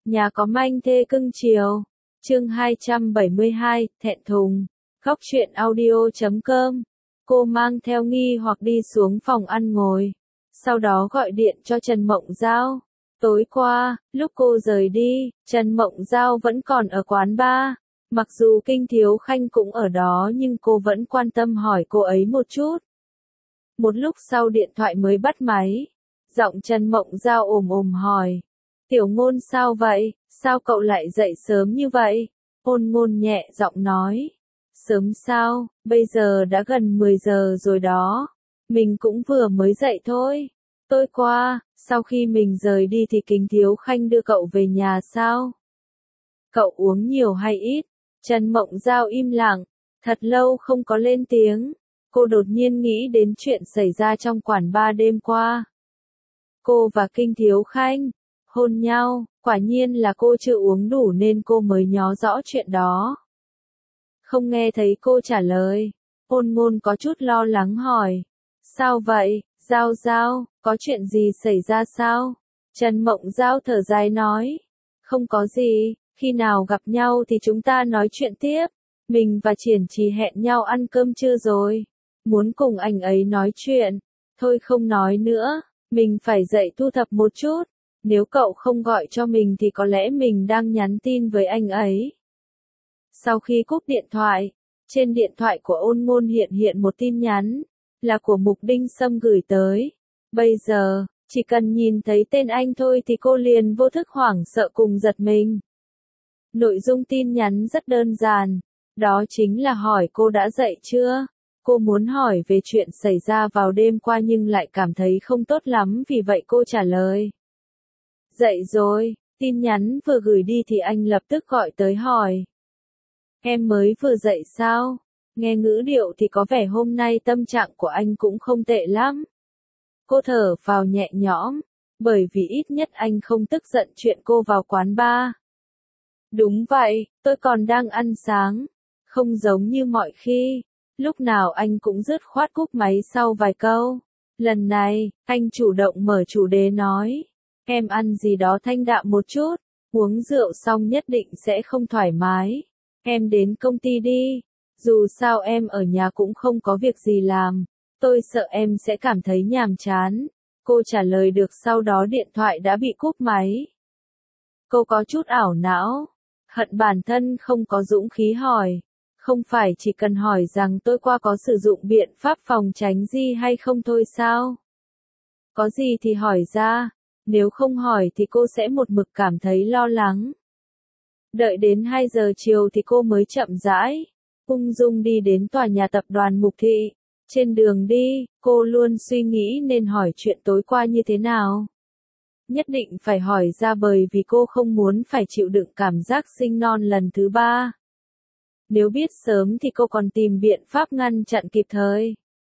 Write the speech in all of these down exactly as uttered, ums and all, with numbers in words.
Nhà có manh thê cưng chiều. Chương hai trăm bảy mươi hai, thẹn thùng. Góc truyện audio chấm com. Cô mang theo nghi hoặc đi xuống phòng ăn ngồi. Sau đó gọi điện cho Trần Mộng Giao. Tối qua, lúc cô rời đi, Trần Mộng Giao vẫn còn ở quán bar. Mặc dù Kinh Thiếu Khanh cũng ở đó nhưng cô vẫn quan tâm hỏi cô ấy một chút. Một lúc sau điện thoại mới bắt máy. Giọng Trần Mộng Giao ồm ồm hỏi. Tiểu Ngôn sao vậy? Sao cậu lại dậy sớm như vậy? Ôn Ngôn nhẹ giọng nói. Sớm sao? Bây giờ đã gần mười giờ rồi đó. Mình cũng vừa mới dậy thôi. Tối qua, sau khi mình rời đi thì Kinh Thiếu Khanh đưa cậu về nhà sao? Cậu uống nhiều hay ít? Trần Mộng Giao im lặng, thật lâu không có lên tiếng. Cô đột nhiên nghĩ đến chuyện xảy ra trong quán bar đêm qua. Cô và Kinh Thiếu Khanh hôn nhau, quả nhiên là cô chưa uống đủ nên cô mới nhớ rõ chuyện đó. Không nghe thấy cô trả lời, Ôn Ngôn có chút lo lắng hỏi. Sao vậy, Giao Giao, có chuyện gì xảy ra sao? Trần Mộng Giao thở dài nói. Không có gì, khi nào gặp nhau thì chúng ta nói chuyện tiếp. Mình và Triển Trì hẹn nhau ăn cơm trưa rồi. Muốn cùng anh ấy nói chuyện. Thôi không nói nữa, mình phải dậy thu thập một chút. Nếu cậu không gọi cho mình thì có lẽ mình đang nhắn tin với anh ấy. Sau khi cúp điện thoại, trên điện thoại của Ôn Ngôn hiện hiện một tin nhắn, là của Mục Đinh Sâm gửi tới. Bây giờ, chỉ cần nhìn thấy tên anh thôi thì cô liền vô thức hoảng sợ cùng giật mình. Nội dung tin nhắn rất đơn giản, đó chính là hỏi cô đã dậy chưa? Cô muốn hỏi về chuyện xảy ra vào đêm qua nhưng lại cảm thấy không tốt lắm vì vậy cô trả lời. Dậy rồi, tin nhắn vừa gửi đi thì anh lập tức gọi tới hỏi. Em mới vừa dậy sao? Nghe ngữ điệu thì có vẻ hôm nay tâm trạng của anh cũng không tệ lắm. Cô thở vào nhẹ nhõm, bởi vì ít nhất anh không tức giận chuyện cô vào quán bar. Đúng vậy, tôi còn đang ăn sáng, không giống như mọi khi, lúc nào anh cũng dứt khoát cúp máy sau vài câu. Lần này, anh chủ động mở chủ đề nói, em ăn gì đó thanh đạm một chút, uống rượu xong nhất định sẽ không thoải mái. Em đến công ty đi, dù sao em ở nhà cũng không có việc gì làm, tôi sợ em sẽ cảm thấy nhàm chán. Cô trả lời được sau đó điện thoại đã bị cúp máy. Cô có chút ảo não, hận bản thân không có dũng khí hỏi. Không phải chỉ cần hỏi rằng tôi qua có sử dụng biện pháp phòng tránh gì hay không thôi sao? Có gì thì hỏi ra, nếu không hỏi thì cô sẽ một mực cảm thấy lo lắng. Đợi đến hai giờ chiều thì cô mới chậm rãi, ung dung đi đến tòa nhà tập đoàn Mục Thị. Trên đường đi, cô luôn suy nghĩ nên hỏi chuyện tối qua như thế nào. Nhất định phải hỏi ra bởi vì cô không muốn phải chịu đựng cảm giác sinh non lần thứ ba. Nếu biết sớm thì cô còn tìm biện pháp ngăn chặn kịp thời.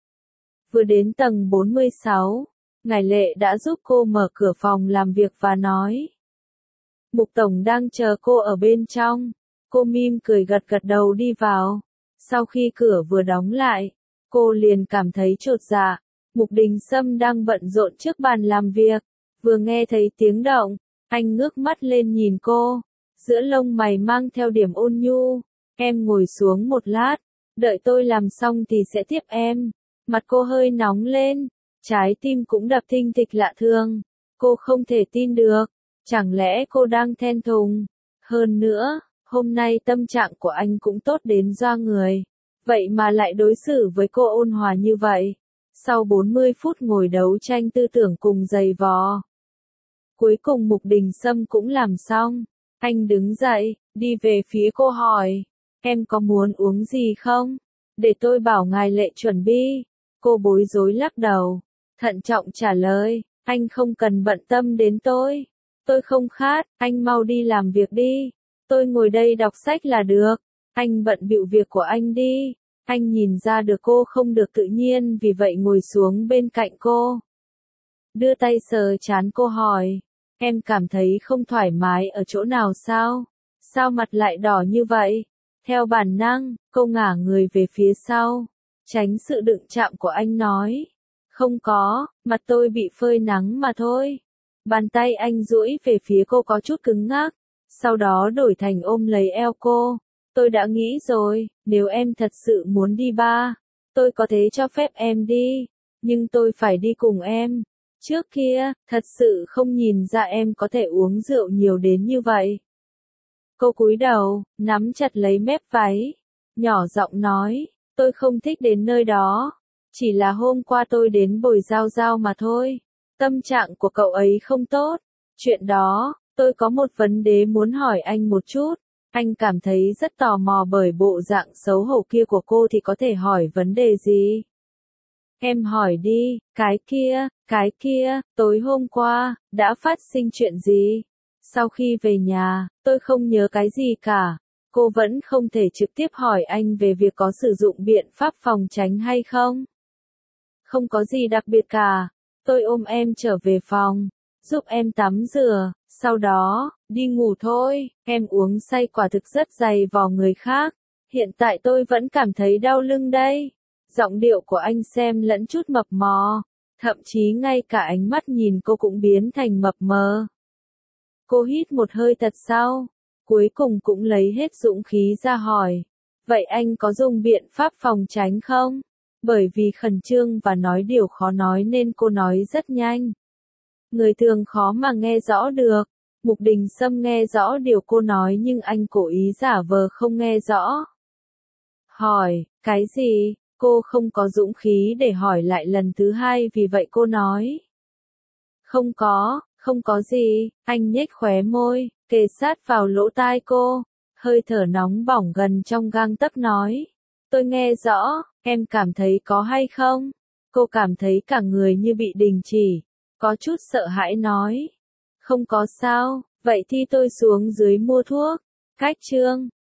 Vừa đến tầng bốn mươi sáu, Ngải Lệ đã giúp cô mở cửa phòng làm việc và nói. Mục Tổng đang chờ cô ở bên trong. Cô mỉm cười gật gật đầu đi vào. Sau khi cửa vừa đóng lại, cô liền cảm thấy chột dạ. Mục Đình Sâm đang bận rộn trước bàn làm việc. Vừa nghe thấy tiếng động, anh ngước mắt lên nhìn cô. Giữa lông mày mang theo điểm ôn nhu. Em ngồi xuống một lát, đợi tôi làm xong thì sẽ tiếp em. Mặt cô hơi nóng lên, trái tim cũng đập thình thịch lạ thường. Cô không thể tin được, chẳng lẽ cô đang thẹn thùng? Hơn nữa, hôm nay tâm trạng của anh cũng tốt đến doa người. Vậy mà lại đối xử với cô ôn hòa như vậy. Sau bốn mươi phút ngồi đấu tranh tư tưởng cùng giày vò, cuối cùng Mục Đình Sâm cũng làm xong. Anh đứng dậy, đi về phía cô hỏi. Em có muốn uống gì không? Để tôi bảo Ngải Lệ chuẩn bị. Cô bối rối lắc đầu, thận trọng trả lời, anh không cần bận tâm đến tôi. Tôi không khát, anh mau đi làm việc đi. Tôi ngồi đây đọc sách là được. Anh bận bịu việc của anh đi. Anh nhìn ra được cô không được tự nhiên vì vậy ngồi xuống bên cạnh cô. Đưa tay sờ trán cô hỏi, em cảm thấy không thoải mái ở chỗ nào sao? Sao mặt lại đỏ như vậy? Theo bản năng, cô ngả người về phía sau, tránh sự đụng chạm của anh nói. Không có, mặt tôi bị phơi nắng mà thôi. Bàn tay anh duỗi về phía cô có chút cứng ngắc. sau đó đổi thành ôm lấy eo cô. Tôi đã nghĩ rồi, nếu em thật sự muốn đi bar, tôi có thể cho phép em đi, nhưng tôi phải đi cùng em. Trước kia, thật sự không nhìn ra em có thể uống rượu nhiều đến như vậy. Cô cúi đầu, nắm chặt lấy mép váy, nhỏ giọng nói, tôi không thích đến nơi đó, chỉ là hôm qua tôi đến bồi Giao Giao mà thôi. Tâm trạng của cậu ấy không tốt. Chuyện đó, tôi có một vấn đề muốn hỏi anh một chút. Anh cảm thấy rất tò mò bởi bộ dạng xấu hổ kia của cô thì có thể hỏi vấn đề gì? Em hỏi đi, cái kia, cái kia, tối hôm qua, đã phát sinh chuyện gì? Sau khi về nhà, tôi không nhớ cái gì cả. Cô vẫn không thể trực tiếp hỏi anh về việc có sử dụng biện pháp phòng tránh hay không? Không có gì đặc biệt cả. Tôi ôm em trở về phòng, giúp em tắm rửa, sau đó, đi ngủ thôi. Em uống say quả thực rất dày vò người khác. Hiện tại tôi vẫn cảm thấy đau lưng đây. Giọng điệu của anh xem lẫn chút mập mò, thậm chí ngay cả ánh mắt nhìn cô cũng biến thành mập mờ. Cô hít một hơi thật sâu, cuối cùng cũng lấy hết dũng khí ra hỏi. Vậy anh có dùng biện pháp phòng tránh không? Bởi vì khẩn trương và nói điều khó nói nên cô nói rất nhanh. Người thường khó mà nghe rõ được. Mục Đình Sâm nghe rõ điều cô nói nhưng anh cố ý giả vờ không nghe rõ. Hỏi, cái gì? Cô không có dũng khí để hỏi lại lần thứ hai vì vậy cô nói. Không có, không có gì, anh nhếch khóe môi, kề sát vào lỗ tai cô, hơi thở nóng bỏng gần trong gang tấc nói. Tôi nghe rõ, em cảm thấy có hay không? Cô cảm thấy cả người như bị đình chỉ, có chút sợ hãi nói. Không có sao, vậy thì tôi xuống dưới mua thuốc. Cách chương